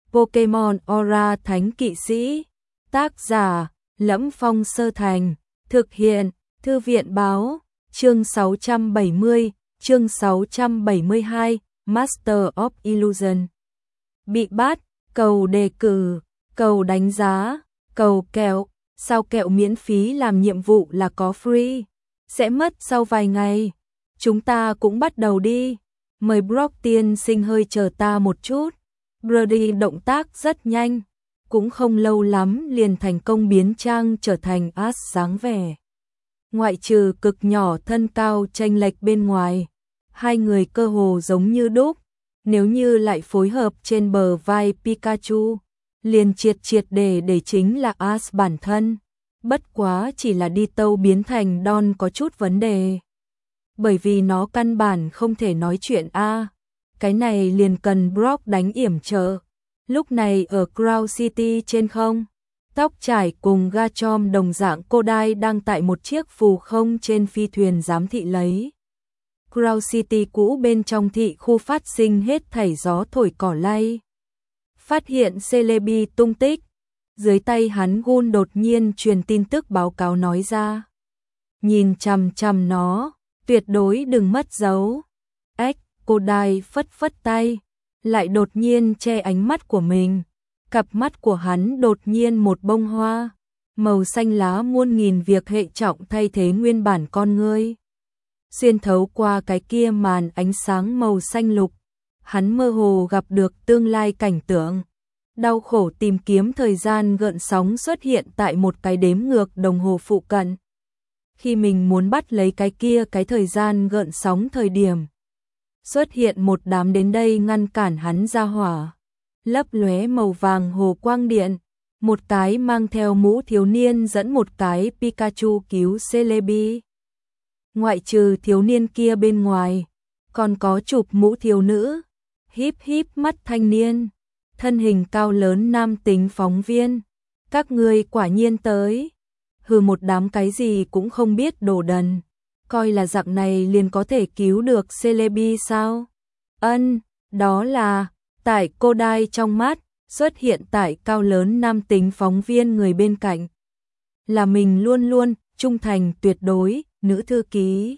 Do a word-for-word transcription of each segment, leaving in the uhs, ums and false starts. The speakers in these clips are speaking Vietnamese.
Pokemon Aura Thánh Kỵ Sĩ. Tác giả Lẫm Phong Sơ Thành. Thực hiện Thư viện Báo. Chương sáu trăm bảy mươi, chương sáu trăm bảy mươi hai, Master of Illusion. Bị bắt, cầu đề cử, cầu đánh giá, cầu kẹo. Sao kẹo miễn phí làm nhiệm vụ là có free? Sẽ mất sau vài ngày. Chúng ta cũng bắt đầu đi. Mời Brock tiên sinh hơi chờ ta một chút. Brody động tác rất nhanh, cũng không lâu lắm liền thành công biến trang trở thành Ash dáng vẻ. Ngoại trừ cực nhỏ thân cao chênh lệch bên ngoài, hai người cơ hồ giống như đúc. Nếu như lại phối hợp trên bờ vai Pikachu, liền triệt triệt để để chính là Ash bản thân. Bất quá chỉ là đi tâu biến thành Don có chút vấn đề. Bởi vì nó căn bản không thể nói chuyện a. Cái này liền cần Brock đánh yểm trợ. Lúc này ở Crown City trên không, tóc trải cùng Garchomp đồng dạng Kodai đang tại một chiếc phù không trên phi thuyền giám thị lấy. Crown City cũ bên trong thị khu phát sinh hết thảy gió thổi cỏ lay. Phát hiện Celebi tung tích, dưới tay hắn Gun đột nhiên truyền tin tức báo cáo nói ra. Nhìn chằm chằm nó, tuyệt đối đừng mất dấu. Ếch, Kodai phất phất tay, lại đột nhiên che ánh mắt của mình. Cặp mắt của hắn đột nhiên một bông hoa, màu xanh lá muôn nghìn việc hệ trọng thay thế nguyên bản con ngươi. Xuyên thấu qua cái kia màn ánh sáng màu xanh lục, hắn mơ hồ gặp được tương lai cảnh tượng. Đau khổ tìm kiếm thời gian gợn sóng xuất hiện tại một cái đếm ngược đồng hồ phụ cận. Khi mình muốn bắt lấy cái kia cái thời gian gợn sóng thời điểm, xuất hiện một đám đến đây ngăn cản hắn ra hỏa. Lấp lóe màu vàng hồ quang điện, một cái mang theo mũ thiếu niên dẫn một cái Pikachu cứu Celebi. Ngoại trừ thiếu niên kia bên ngoài, còn có chụp mũ thiếu nữ, híp híp mắt thanh niên, thân hình cao lớn nam tính phóng viên. Các ngươi quả nhiên tới. Hừ, một đám cái gì cũng không biết đồ đần. Coi là dạng này liền có thể cứu được Celebi sao? Ân, đó là... Tại Kodai trong mắt, xuất hiện tại cao lớn nam tính phóng viên người bên cạnh. Là mình luôn luôn, trung thành tuyệt đối, nữ thư ký.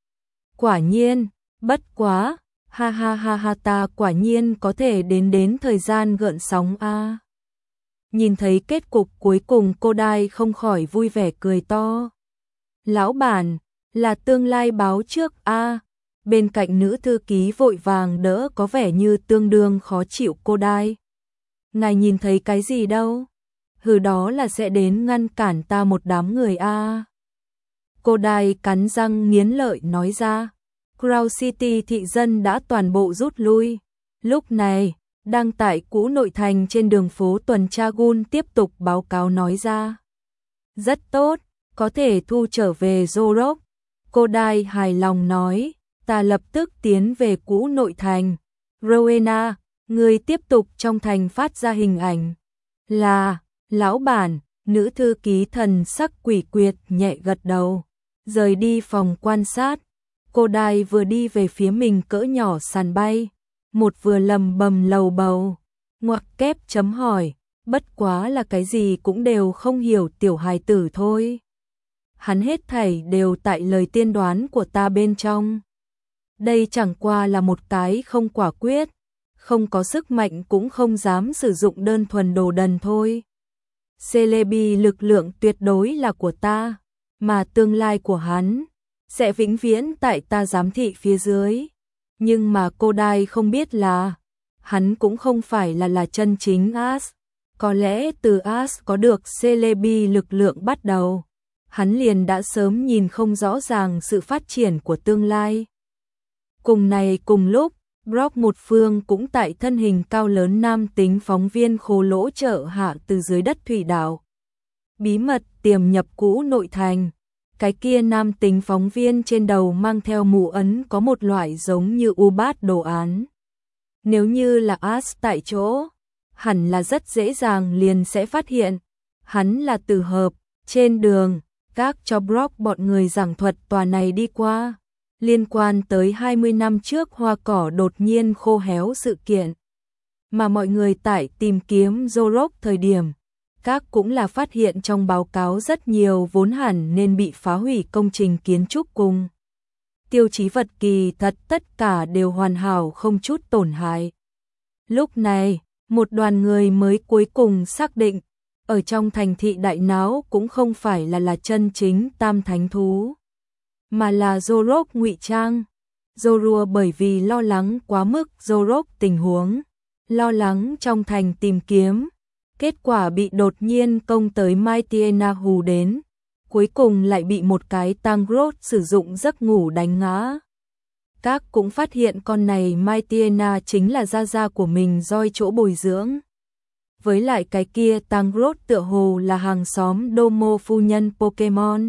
Quả nhiên, bất quá, ha ha ha ha ta quả nhiên có thể đến đến thời gian gợn sóng a. Nhìn thấy kết cục cuối cùng Kodai không khỏi vui vẻ cười to. Lão bản, là tương lai báo trước a. Bên cạnh nữ thư ký vội vàng đỡ có vẻ như tương đương khó chịu Kodai. Ngài nhìn thấy cái gì đâu? Hừ, đó là sẽ đến ngăn cản ta một đám người a. Kodai cắn răng nghiến lợi nói ra. Crown City thị dân đã toàn bộ rút lui. Lúc này, đang tại cũ nội thành trên đường phố tuần tra Gun tiếp tục báo cáo nói ra. Rất tốt, có thể thu trở về Zorok. Kodai hài lòng nói. Ta lập tức tiến về cũ nội thành. Rowena, người tiếp tục trong thành phát ra hình ảnh. Là, lão bản, nữ thư ký thần sắc quỷ quyệt nhẹ gật đầu. Rời đi phòng quan sát. Kodai vừa đi về phía mình cỡ nhỏ sàn bay. Một vừa lầm bầm lầu bầu. Ngoặc kép chấm hỏi. Bất quá là cái gì cũng đều không hiểu tiểu hài tử thôi. Hắn hết thảy đều tại lời tiên đoán của ta bên trong. Đây chẳng qua là một cái không quả quyết, không có sức mạnh cũng không dám sử dụng đơn thuần đồ đần thôi. Celebi lực lượng tuyệt đối là của ta, mà tương lai của hắn sẽ vĩnh viễn tại ta giám thị phía dưới. Nhưng mà Kodai không biết là, hắn cũng không phải là là chân chính Ash. Có lẽ từ Ash có được Celebi lực lượng bắt đầu, hắn liền đã sớm nhìn không rõ ràng sự phát triển của tương lai. Cùng này cùng lúc, Brock một phương cũng tại thân hình cao lớn nam tính phóng viên khô lỗ trợ hạ từ dưới đất thủy đảo. Bí mật tiềm nhập cũ nội thành. Cái kia nam tính phóng viên trên đầu mang theo mũ ấn có một loại giống như u bát đồ án. Nếu như là Ash tại chỗ, hẳn là rất dễ dàng liền sẽ phát hiện. Hắn là từ hợp, trên đường, các cho Brock bọn người giảng thuật tòa này đi qua. Liên quan tới hai mươi năm trước hoa cỏ đột nhiên khô héo sự kiện. mà mọi người tại tìm kiếm Zorro thời điểm, các cũng là phát hiện trong báo cáo rất nhiều vốn hẳn nên bị phá hủy công trình kiến trúc cùng. Tiêu chí vật kỳ thật tất cả đều hoàn hảo không chút tổn hại. Lúc này, một đoàn người mới cuối cùng xác định, ở trong thành thị đại náo cũng không phải là là chân chính tam thánh thú, mà là Zorro ngụy trang. Zorro bởi vì lo lắng quá mức Zorro tình huống, lo lắng trong thành tìm kiếm, kết quả bị đột nhiên công tới Maitiena hù đến, cuối cùng lại bị một cái Tangrowth sử dụng giấc ngủ đánh ngã. Các cũng phát hiện con này Maitiena chính là gia gia của mình doi chỗ bồi dưỡng. Với lại cái kia Tangrowth tựa hồ là hàng xóm Domo phu nhân Pokemon.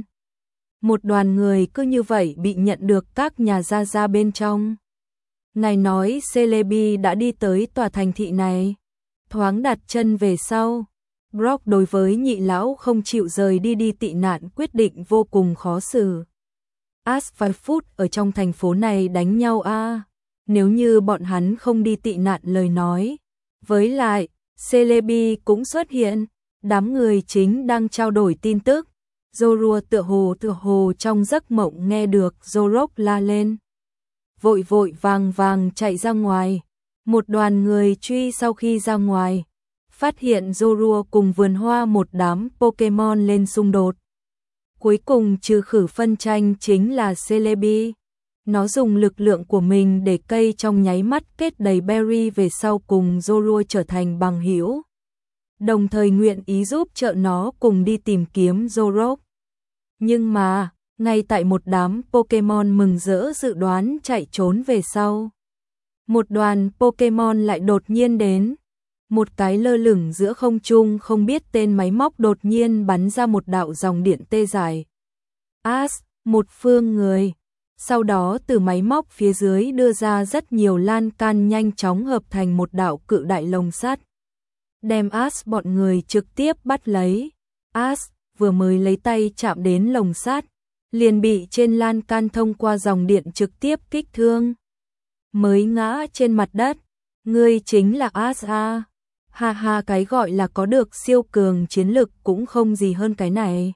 Một đoàn người cứ như vậy bị nhận được các nhà gia gia bên trong. Ngài nói Celebi đã đi tới tòa thành thị này. Thoáng đặt chân về sau, Brock đối với nhị lão không chịu rời đi đi tị nạn quyết định vô cùng khó xử. Asphalt Food ở trong thành phố này đánh nhau a à? Nếu như bọn hắn không đi tị nạn lời nói. Với lại, Celebi cũng xuất hiện, đám người chính đang trao đổi tin tức. Zorro tựa hồ tựa hồ trong giấc mộng nghe được Zorro la lên. Vội vội vàng vàng chạy ra ngoài. Một đoàn người truy sau khi ra ngoài, phát hiện Zorro cùng vườn hoa một đám Pokemon lên xung đột. Cuối cùng trừ khử phân tranh chính là Celebi. Nó dùng lực lượng của mình để cây trong nháy mắt kết đầy berry về sau cùng Zorro trở thành bằng hữu. Đồng thời nguyện ý giúp trợ nó cùng đi tìm kiếm Zorro. Nhưng mà, ngay tại một đám Pokemon mừng rỡ dự đoán chạy trốn về sau, một đoàn Pokemon lại đột nhiên đến. Một cái lơ lửng giữa không trung không biết tên máy móc đột nhiên bắn ra một đạo dòng điện tê dài. As, một phương người. Sau đó từ máy móc phía dưới đưa ra rất nhiều lan can nhanh chóng hợp thành một đạo cự đại lồng sắt. Đem As bọn người trực tiếp bắt lấy. As vừa mới lấy tay chạm đến lồng sắt, liền bị trên lan can thông qua dòng điện trực tiếp kích thương. Mới ngã trên mặt đất. Ngươi chính là As a. Ha ha, cái gọi là có được siêu cường chiến lực cũng không gì hơn cái này.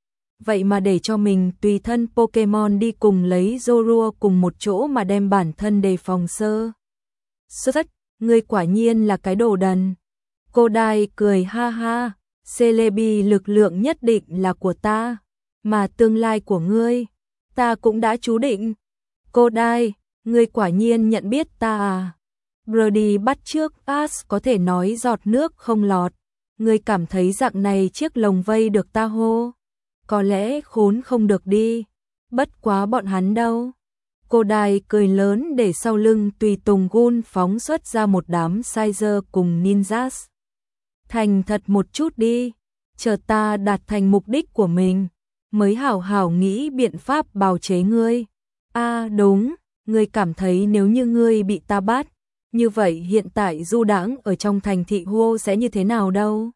Vậy mà để cho mình tùy thân Pokemon đi cùng lấy Zorro cùng một chỗ mà đem bản thân đề phòng sơ. Xuất, ngươi quả nhiên là cái đồ đần. Kodai cười ha ha, Celebi lực lượng nhất định là của ta, mà tương lai của ngươi, ta cũng đã chú định. Kodai, ngươi quả nhiên nhận biết ta à? Brody bắt trước As có thể nói giọt nước không lọt. Ngươi cảm thấy dạng này chiếc lồng vây được ta hô? Có lẽ khốn không được đi. Bất quá bọn hắn đâu. Kodai cười lớn để sau lưng tùy tùng Gun phóng xuất ra một đám Sizer cùng Ninjas. Thành thật một chút đi. Chờ ta đạt thành mục đích của mình, mới hảo hảo nghĩ biện pháp bào chế ngươi. À đúng, ngươi cảm thấy nếu như ngươi bị ta bắt, như vậy hiện tại du đãng ở trong thành thị Huo sẽ như thế nào đâu?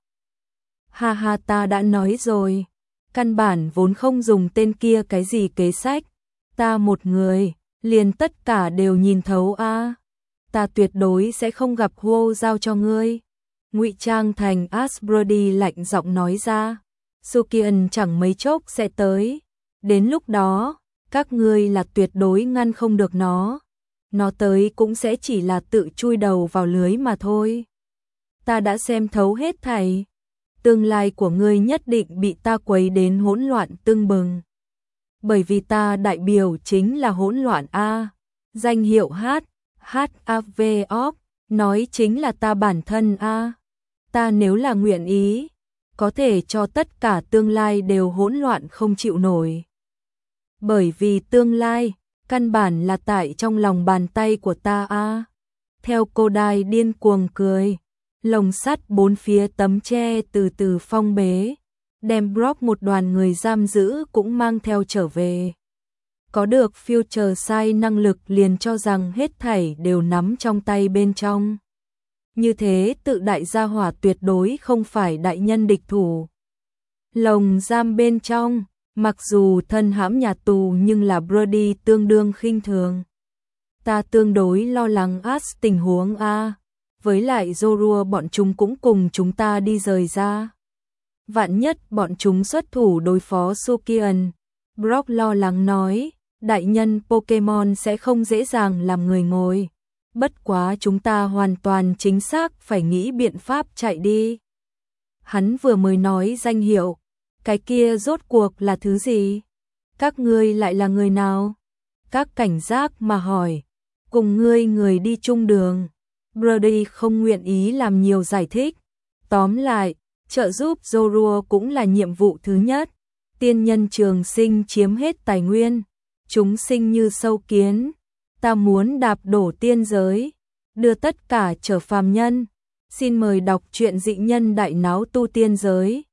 Ha ha, ta đã nói rồi, căn bản vốn không dùng tên kia cái gì kế sách, ta một người, liền tất cả đều nhìn thấu a. À. Ta tuyệt đối sẽ không gặp Huo giao cho ngươi. Ngụy trang thành Asbrody lạnh giọng nói ra. Sukian chẳng mấy chốc sẽ tới. Đến lúc đó, các ngươi là tuyệt đối ngăn không được nó. Nó tới cũng sẽ chỉ là tự chui đầu vào lưới mà thôi. Ta đã xem thấu hết thảy. Tương lai của ngươi nhất định bị ta quấy đến hỗn loạn tưng bừng. Bởi vì ta đại biểu chính là hỗn loạn A. Danh hiệu H, H A V O, nói chính là ta bản thân A. Ta nếu là nguyện ý, có thể cho tất cả tương lai đều hỗn loạn không chịu nổi. Bởi vì tương lai, căn bản là tại trong lòng bàn tay của ta a. Theo Kodai điên cuồng cười, lồng sắt bốn phía tấm tre từ từ phong bế, đem Brock một đoàn người giam giữ cũng mang theo trở về. Có được Future Sight năng lực liền cho rằng hết thảy đều nắm trong tay bên trong. Như thế tự đại gia hỏa tuyệt đối không phải đại nhân địch thủ. Lồng giam bên trong, mặc dù thân hãm nhà tù nhưng là Brody tương đương khinh thường. Ta tương đối lo lắng As tình huống a. với lại Zorua bọn chúng cũng cùng chúng ta đi rời ra. Vạn nhất bọn chúng xuất thủ đối phó Sukian. Brock lo lắng nói, đại nhân Pokemon sẽ không dễ dàng làm người ngồi. Bất quá chúng ta hoàn toàn chính xác phải nghĩ biện pháp chạy đi. Hắn vừa mới nói danh hiệu, cái kia rốt cuộc là thứ gì? Các ngươi lại là người nào? Các cảnh giác mà hỏi, cùng ngươi người đi chung đường. Brody không nguyện ý làm nhiều giải thích. Tóm lại, trợ giúp Zorua cũng là nhiệm vụ thứ nhất. Tiên nhân trường sinh chiếm hết tài nguyên, chúng sinh như sâu kiến. Ta muốn đạp đổ tiên giới, đưa tất cả trở phàm nhân. Xin mời đọc truyện Dị Nhân Đại Náo Tu Tiên Giới.